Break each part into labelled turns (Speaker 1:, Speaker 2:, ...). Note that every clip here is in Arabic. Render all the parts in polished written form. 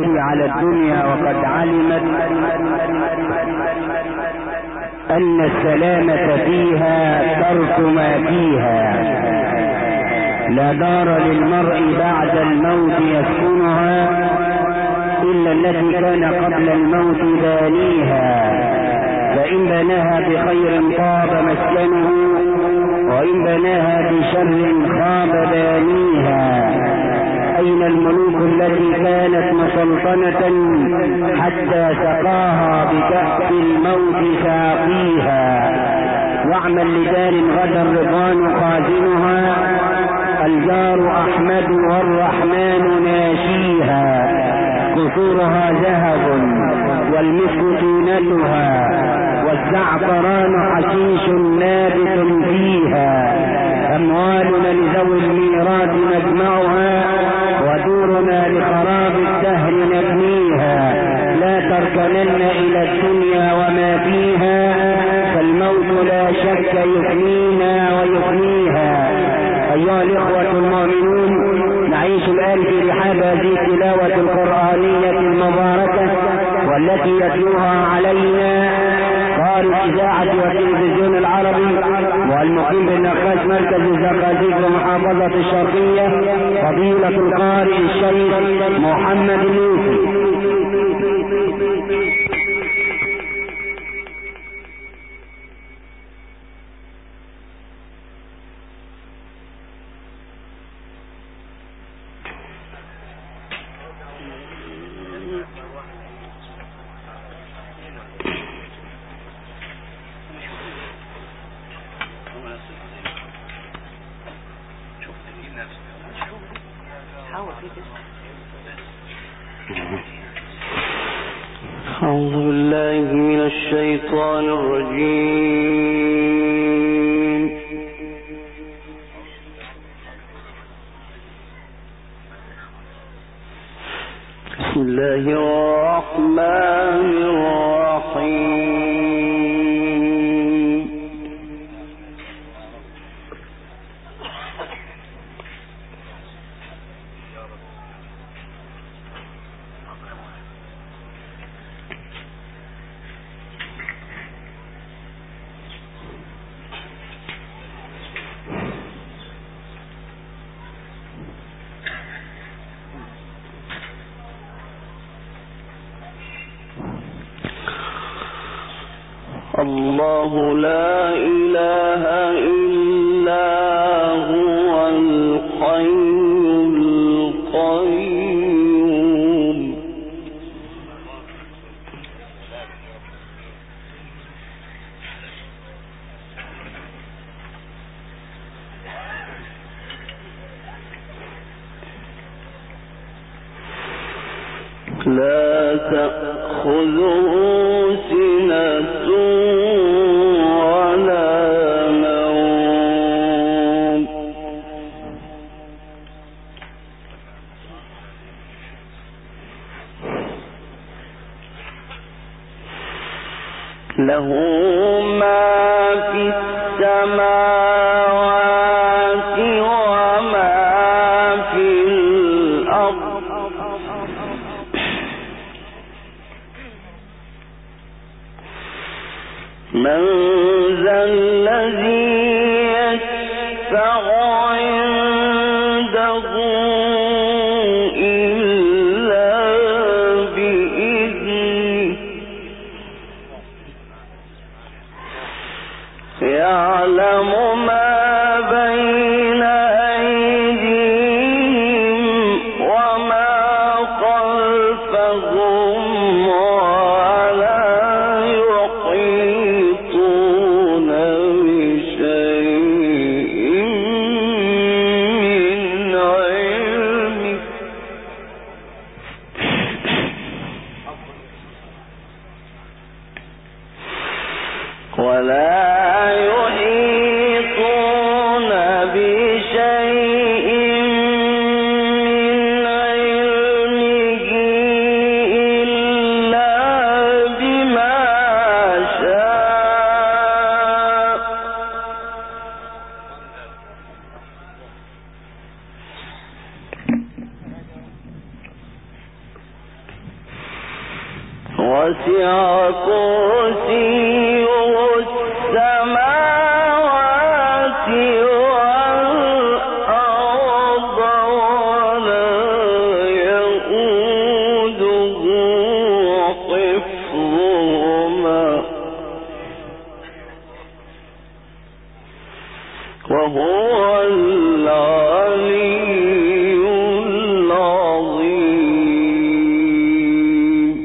Speaker 1: على الدنيا وقد علمت أن السلامة فيها ترك ما فيها. لا دار للمرء بعد الموت يسكنها إلا التي كان قبل الموت بانيها، فإن بناها بخير طاب مسكنه وإن بناها بشر خاب بانيها. أين الملوك التي كانت مسلطنة حتى سقاها بكأس الموت ساقيها؟ واعمل لدار غدا الرضوان خازنها، الجار أحمد والرحمن ناشيها. قصورها ذهب والمسك طينتها والزعفران حشيش نابت فيها. أموالنا لذوي الميراث نجمعها ودورنا لخراب الدهر نبنيها. لا تركنن إلى الدنيا وما فيها، فالموت لا شك يفنينا ويفنيها. أيها الإخوة المؤمنون، نعيش الآن في رحاب هذه التلاوة القرآنية المباركة والتي يتلوها علينا قارئ الإذاعة والتلفزيون العربي والمقيم بالنقاش مركز الزقازيق ومحافظة الشرقية، فضيلة القارئ الشيخ محمد يوسف.
Speaker 2: أعوذ بالله من الشيطان الرجيم. بسم الله الرحمن الرحيم. الله لا إله إلا هو الحي القيوم. لا تأخذه سنة ولا نوم. له ما في السماوات وما في الأرض. من ذا الذي يشفع عنده إلا بإذنه. يعلم ما بين أيديهم وما خلفهم وسع كرسيه السماوات والأرض ولا يئوده حفظهما وهو العلي العظيم.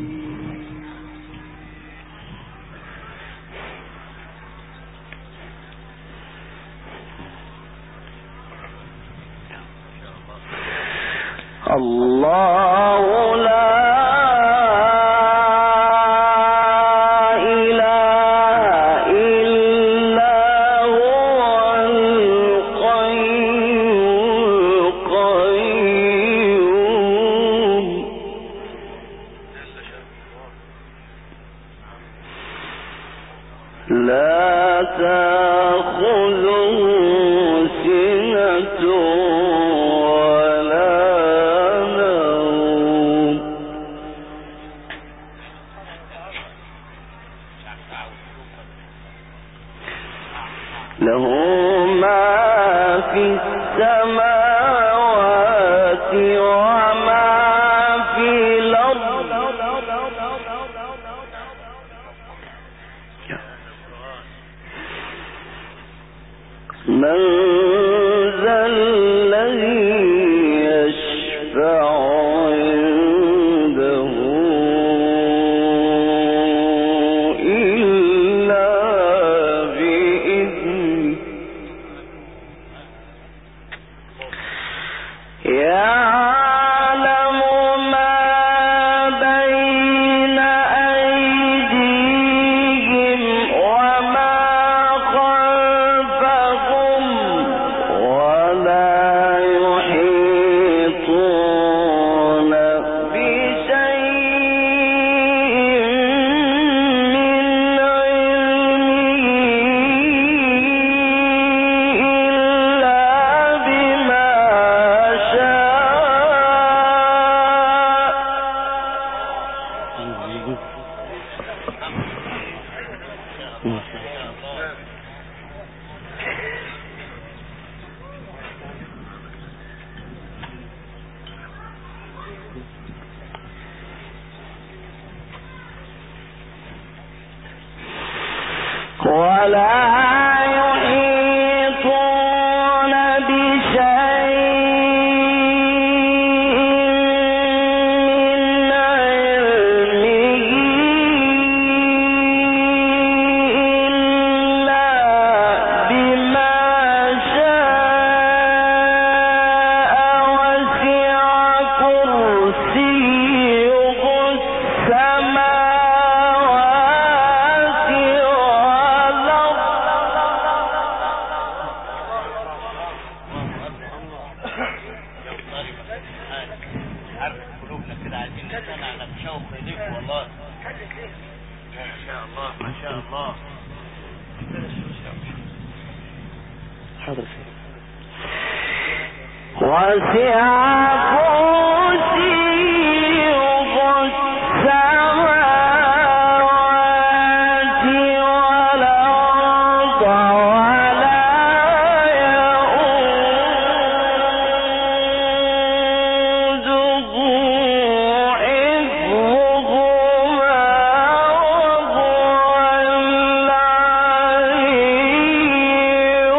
Speaker 2: الله لا لا تأخذه سنة ولا نوم له ما في السماوات وما في الأرض من ذا الذي يشفع عنده إلا بإذنه يعلم ما بين أيديهم وما خلفهم ولا يحيطون بشيء من علمه إلا بما ولا يحيطون بشيء من علمه إلا بما شاء وسع كرسيه السماوات والأرض
Speaker 3: عارف قلوبنا كده عايزين نستنى على بشوق ايديك والله. ما شاء الله ما شاء الله.
Speaker 2: حاضر وسع كرسيه السماوات والأرض ولا يئوده حفظهما وهو العلي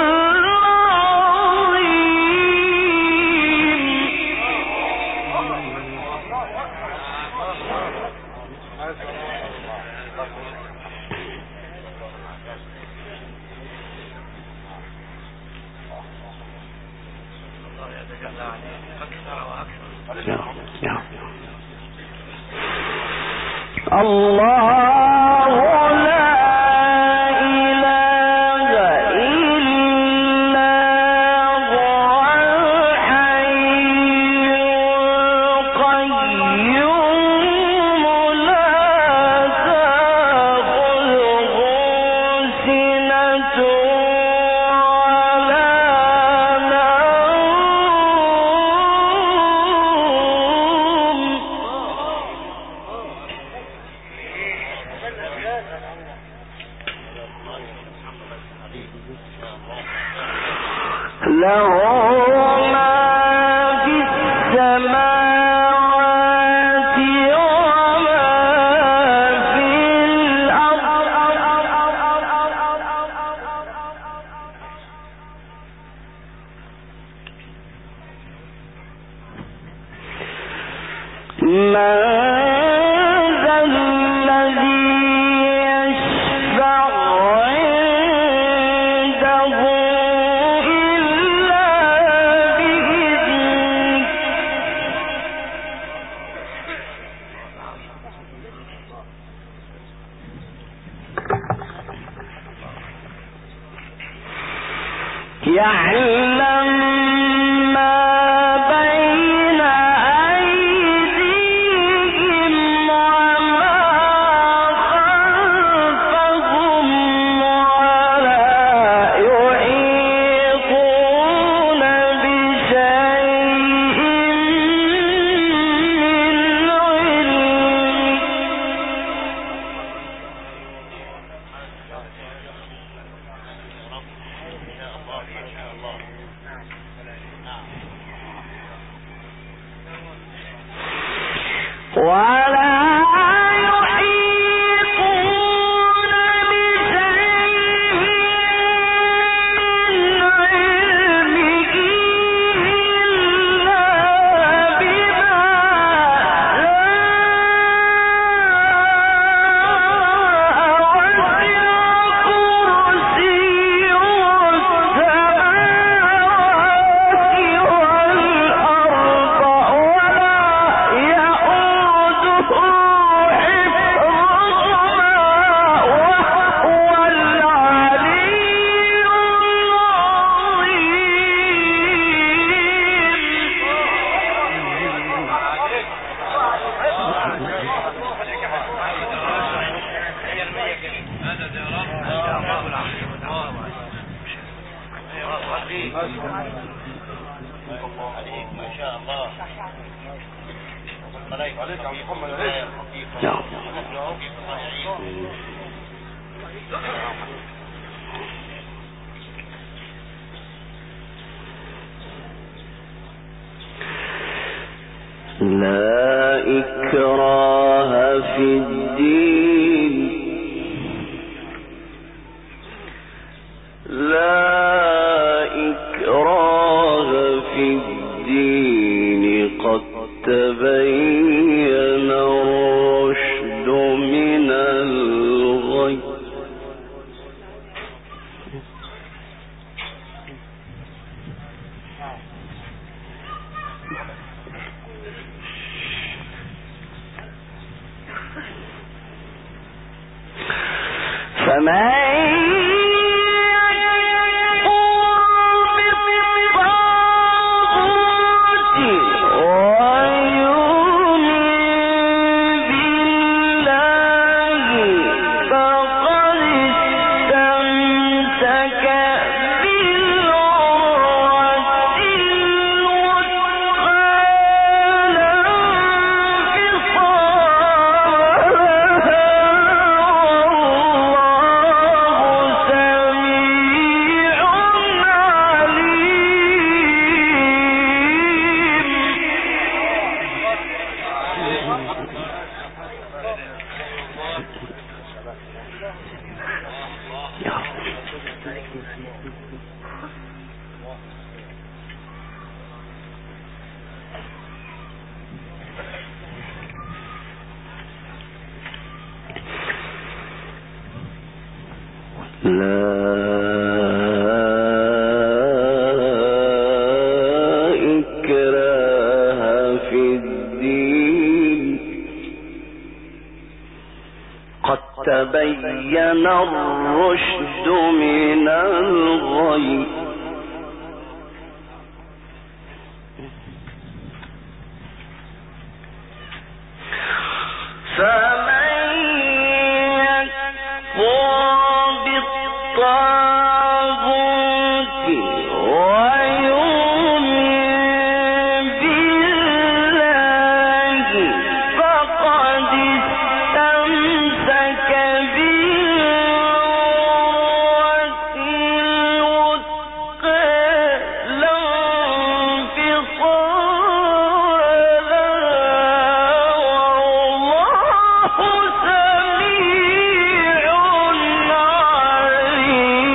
Speaker 2: الله لا إله إلا هو الحي القيوم لا تأخذه سنة ولا نوم
Speaker 1: لا إكراه في الدين قد تبين الرشد من الغي فمن تبين الرشد من الغي فمن يكفر بالطاغوت ويؤمن بالله فقد استمسك عليم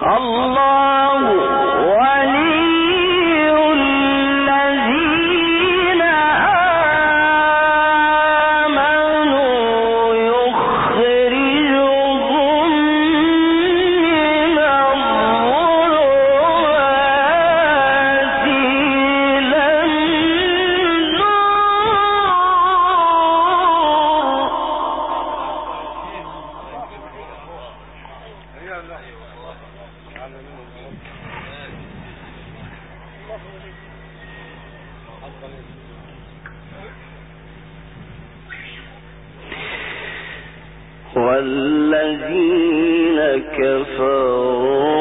Speaker 2: والذين كفروا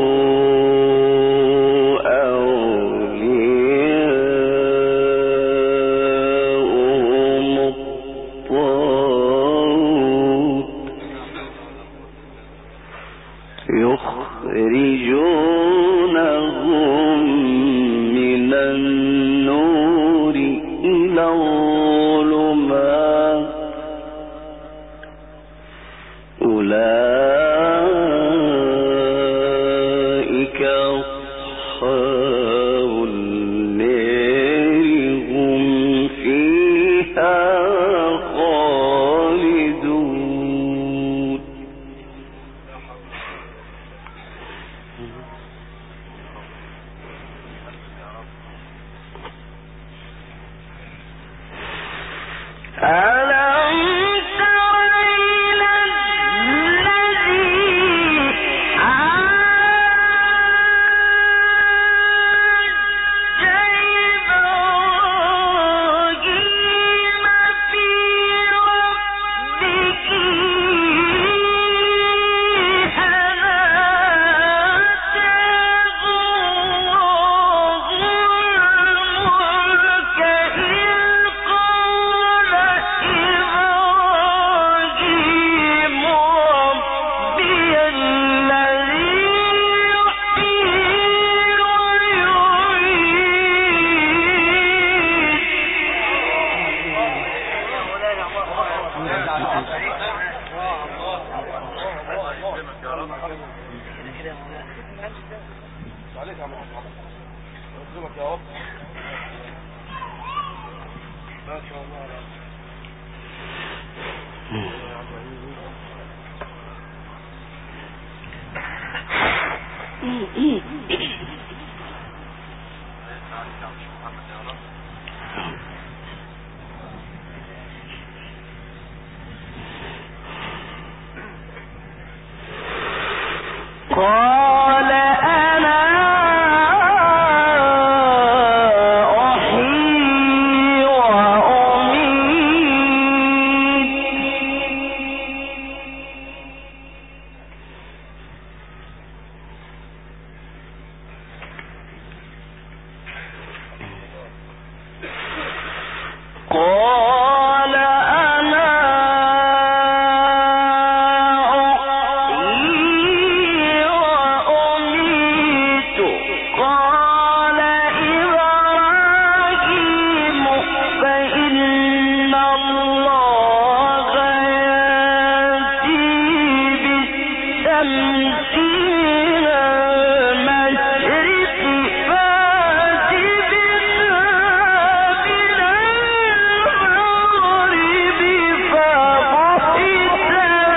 Speaker 2: أولياؤهم الطاغوت يخرجونهم من النور إلى الظلمات أولئك أصحاب النار هم فيها خالدون. قال أنا أحيي وأميت. قال أنا أحيي وأميت. قال إبراهيم فإن الله يأتي بالشمس من المشرق فأت بها من المغرب فبهت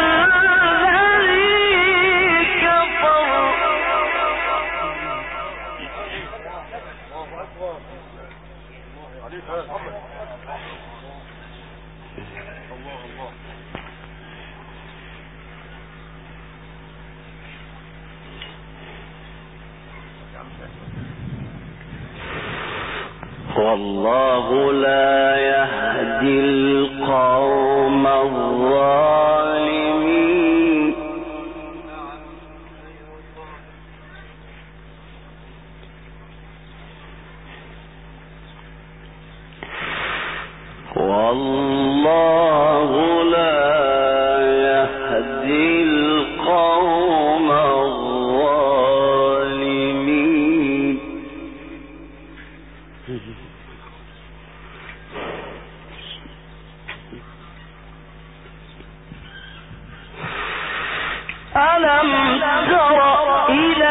Speaker 2: الذي كفر. والله لا يهدي القوم الظالمين. والله لا يهدي القوم الظالمين. ألم تر إلى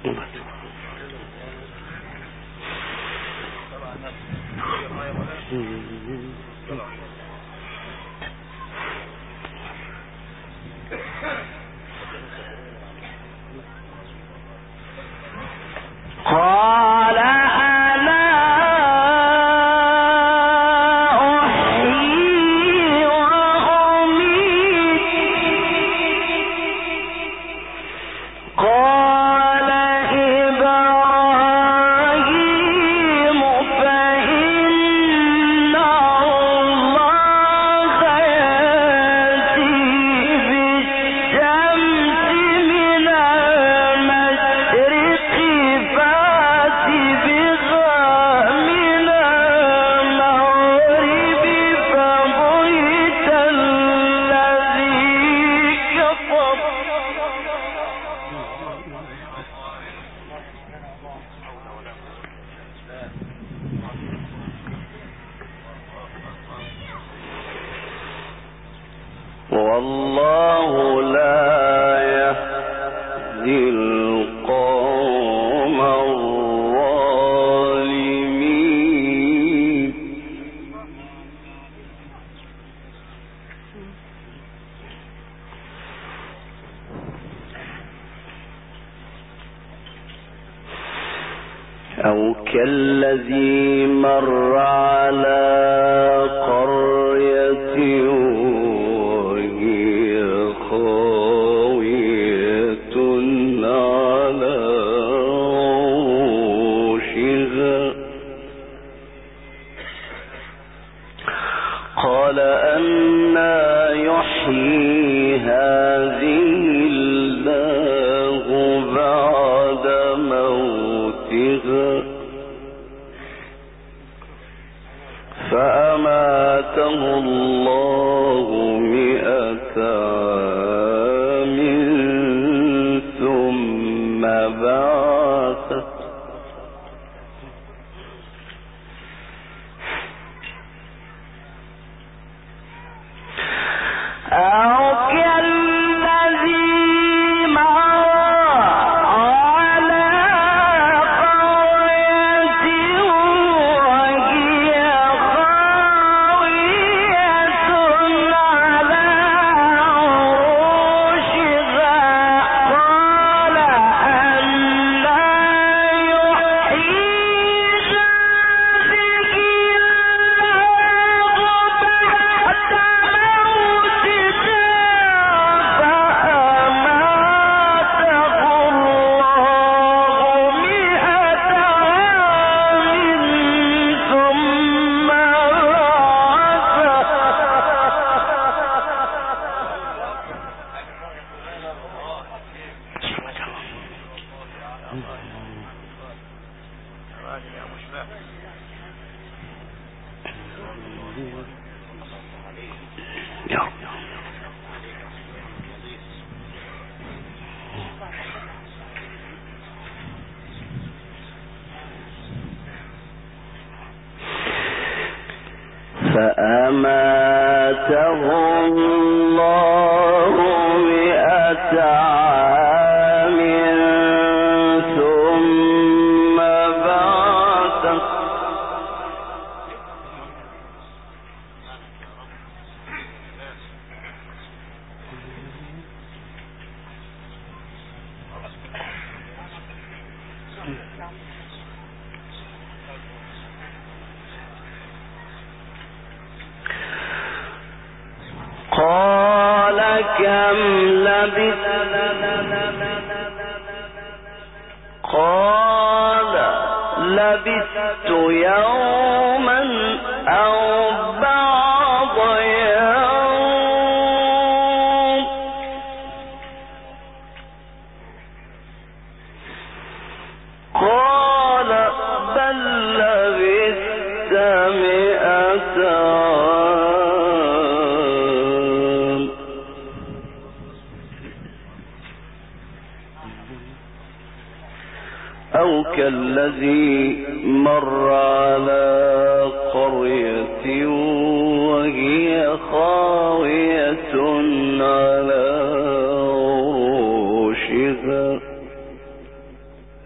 Speaker 1: قال والله لا يهدي القوم الظالمين. أو كالذي مر على قرية قال أنى يحيي هذه الله بعد موتها فأماته الله 100 عام ثم بعثه فأماته الله 100 عام ثم بعثه قال كم لبثت قال لبثت يوما أو بعض يوم قال بل لبثت 100 عام أو كالذي مر على قرية وهي خاوية على عروشها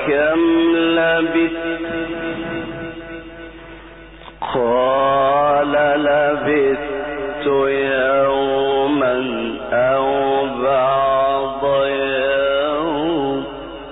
Speaker 1: كم لبثت قال لبثت يوما أو بعض يوم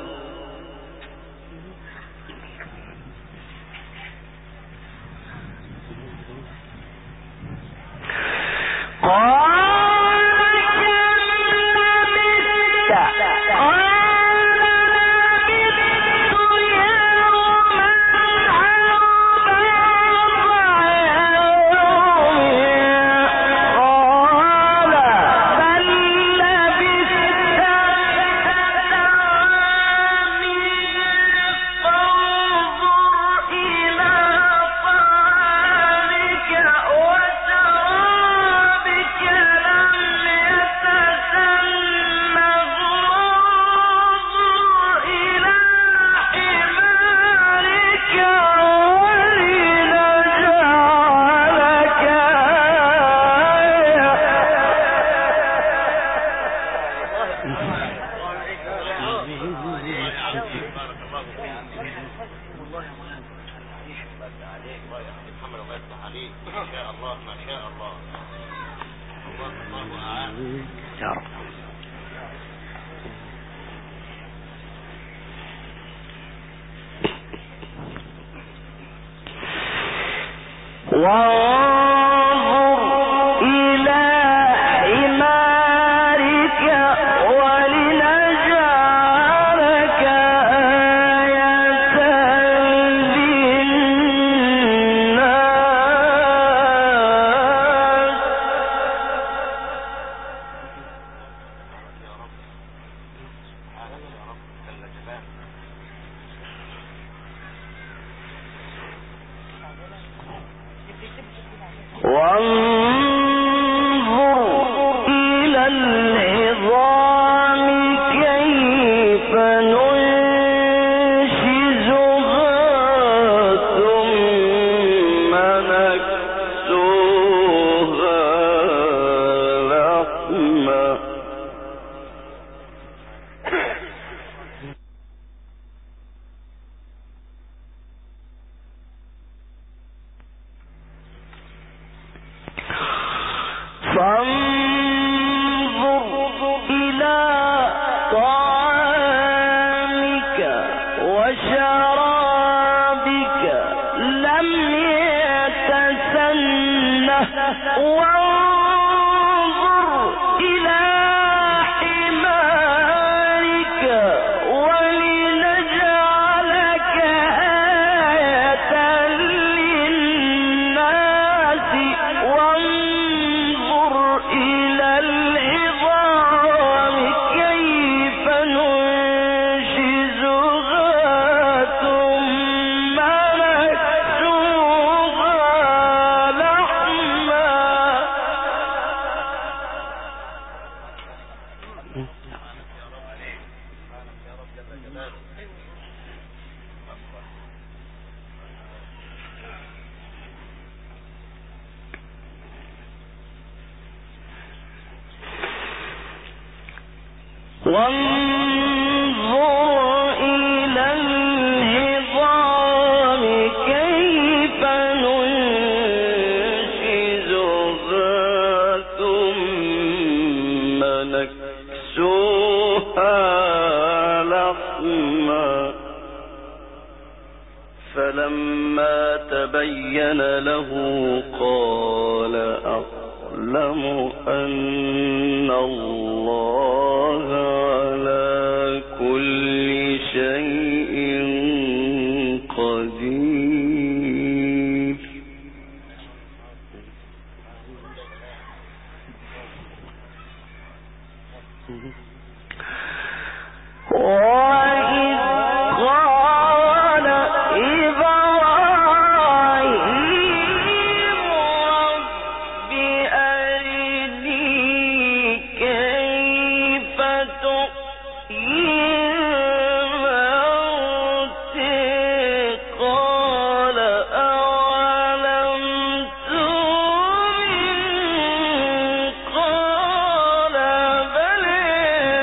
Speaker 1: وانظر إلى حمارك ولنجعلك آية للناس وانظر إلى العظام كيف ننشزها ثم نكسوها لحما فانظر إلى طعامك وشرابك لم يتسنه وانظر إلى حمارك ولنجعلك آية للناس وانظر إلى العظام كيف ننشزها ثم نكسوها لحما وانظر إلى العظام كيف ننشزها ثم نكسوها لحما فلما تبين له قال أعلم أن الله على كل شيء قدير وإذ قال إبراهيم رب أرني كيف تحيي الموتى قال أولم تؤمن قال بلى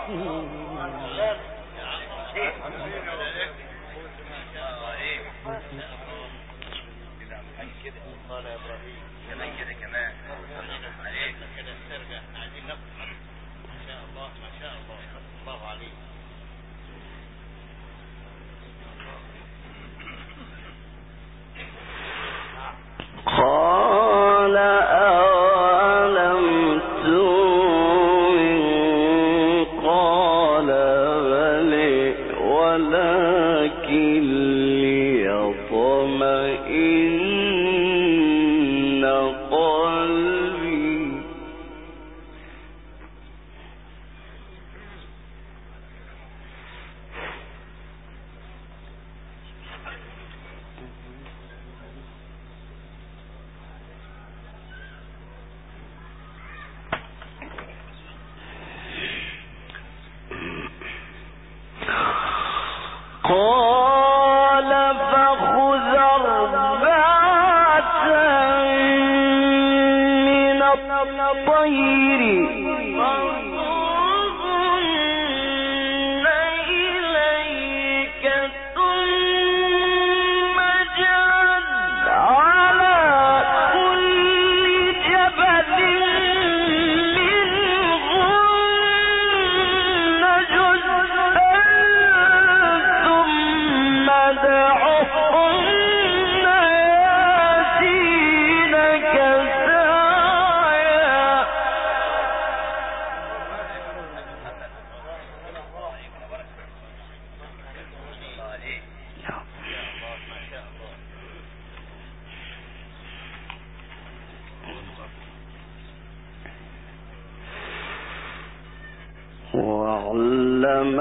Speaker 2: واعلم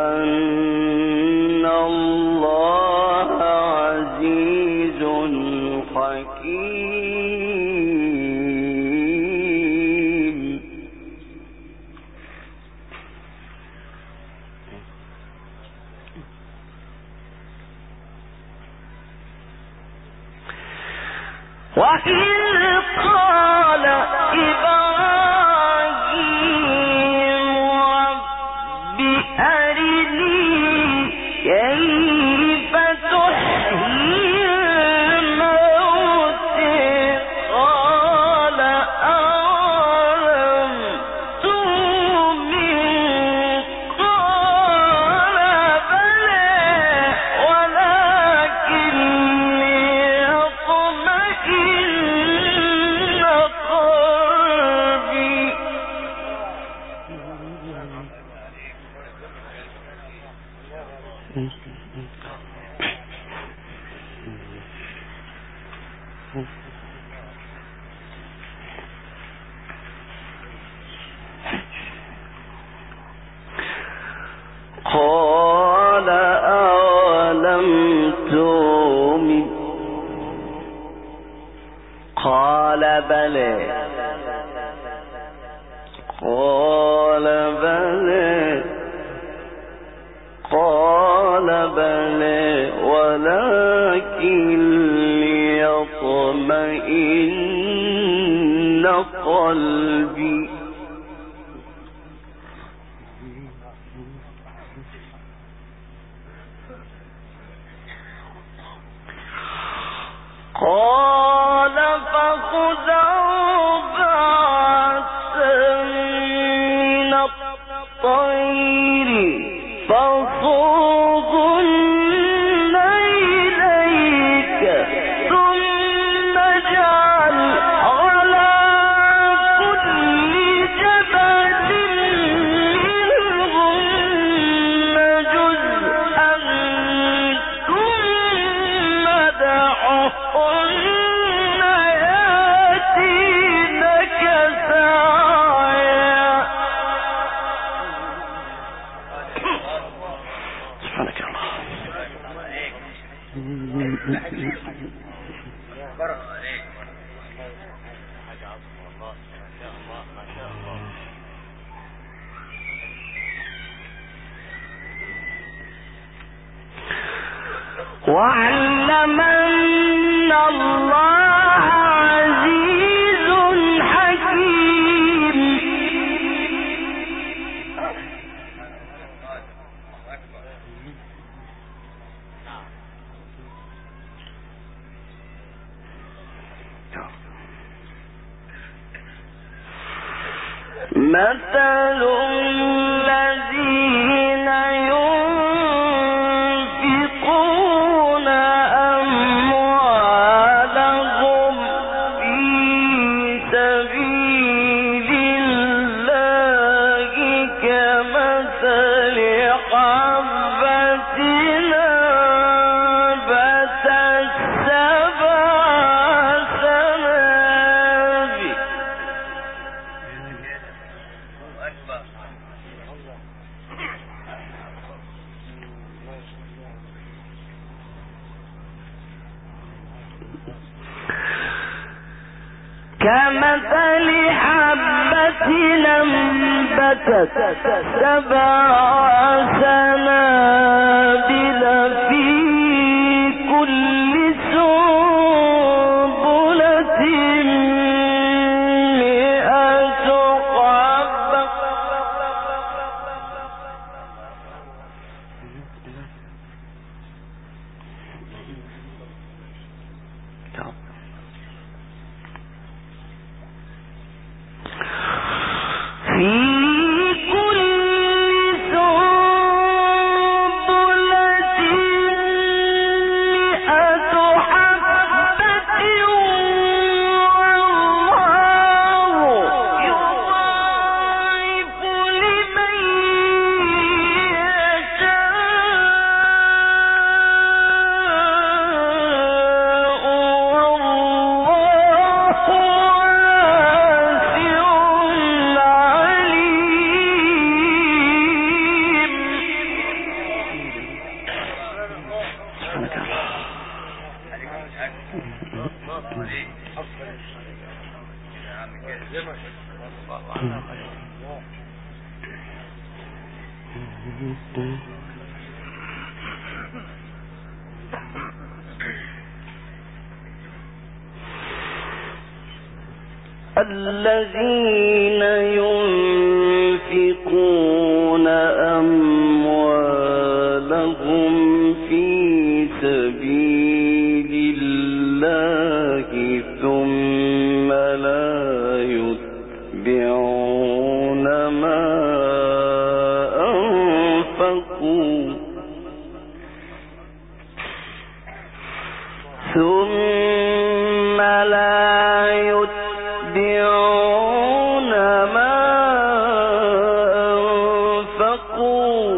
Speaker 2: أن الله عزيز حكيم. وإذ قال قال أولم تؤمن قال بلى قال بلى قال بلى ولكن ليطمئن قلبي. قال فخذ أربعة من الطير فصوغن إليك ثم اجعل على كل جبل منهن جزءا ثم دعهن يأتينك سعيا. سبحانك الله. واعلم أن الله عزيز حكيم.
Speaker 1: مثل الذين ينفقون أموالهم في سبيل الله كمثل حبة أنبتت سبع سنابل كمثل حبة أنبتت سبع سنابل في كل سنبلة 100 حبة في كل سنبلة 100 حبة والله يضاعف لمن يشاء والله الذين ينفقون أموالهم في سبيل الله ثم لا يتبعون ما أنفقوا ثم لا يتبعون ما أنفقوا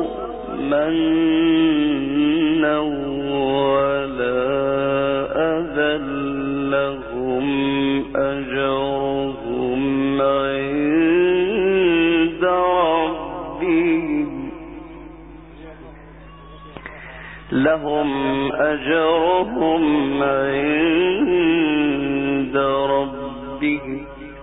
Speaker 1: منا ولا أذى لهم أجرهم عند ربهم لهم أجرهم عند ربهم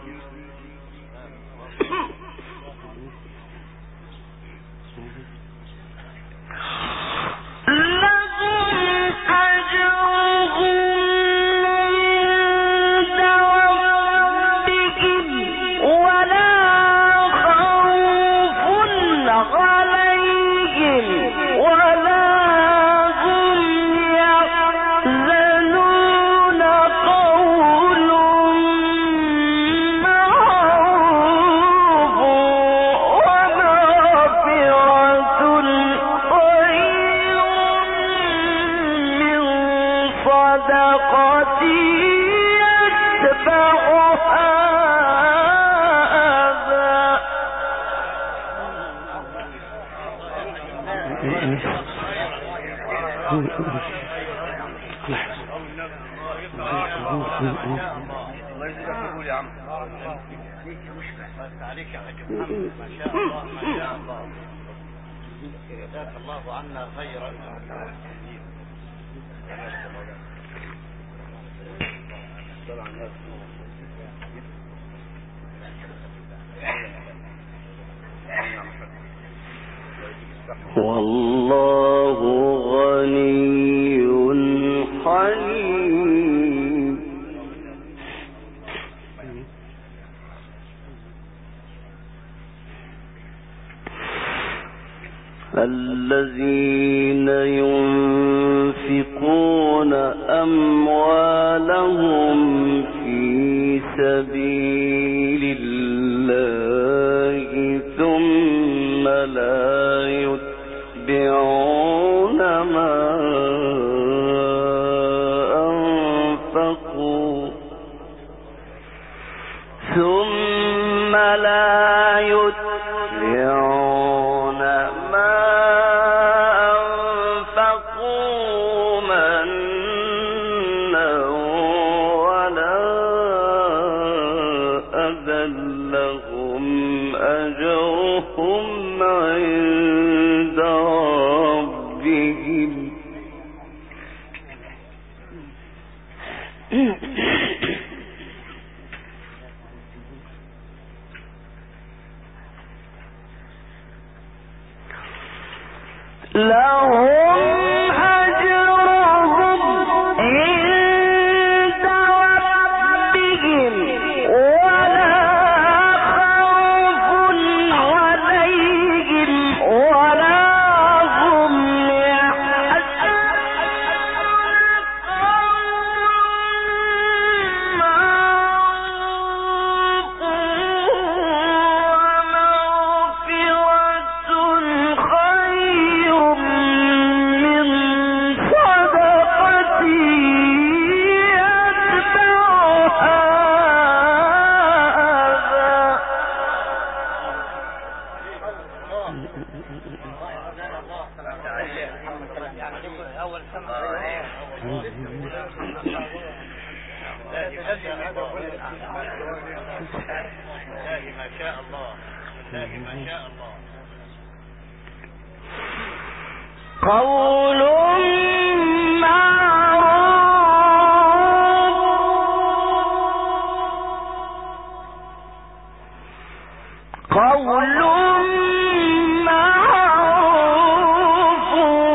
Speaker 3: عليك يا حاج محمد ما شاء الله ما شاء الله جزاك الله عنا خيرا
Speaker 1: والله غني حليم الذين ينفقون أموالهم في سبيل الله لا يتبعون ما أنفقوا ثم لا يتبعون ما أنفقوا منا ولا أذى لهم أجرهم عند ربهم لهم أجرهم عند ربهم ولا خوف عليهم ولا هم قول معروف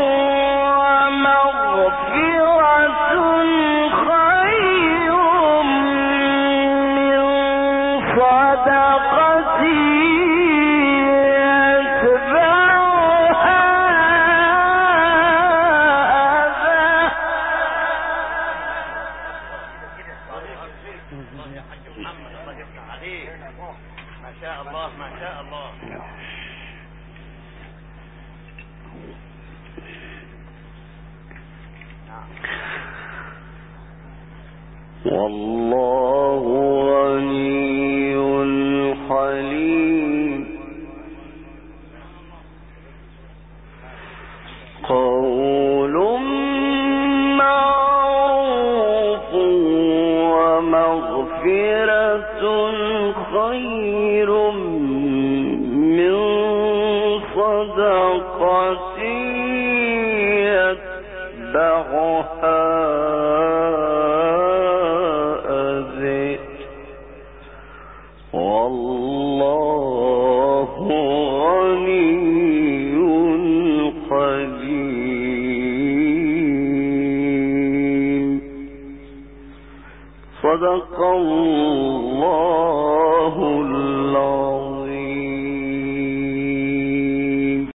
Speaker 1: ومغفرة خير من صدقة والله غني حليم قول معروف ومغفرة خير من صدقة يتبعها والله غني حليم صدق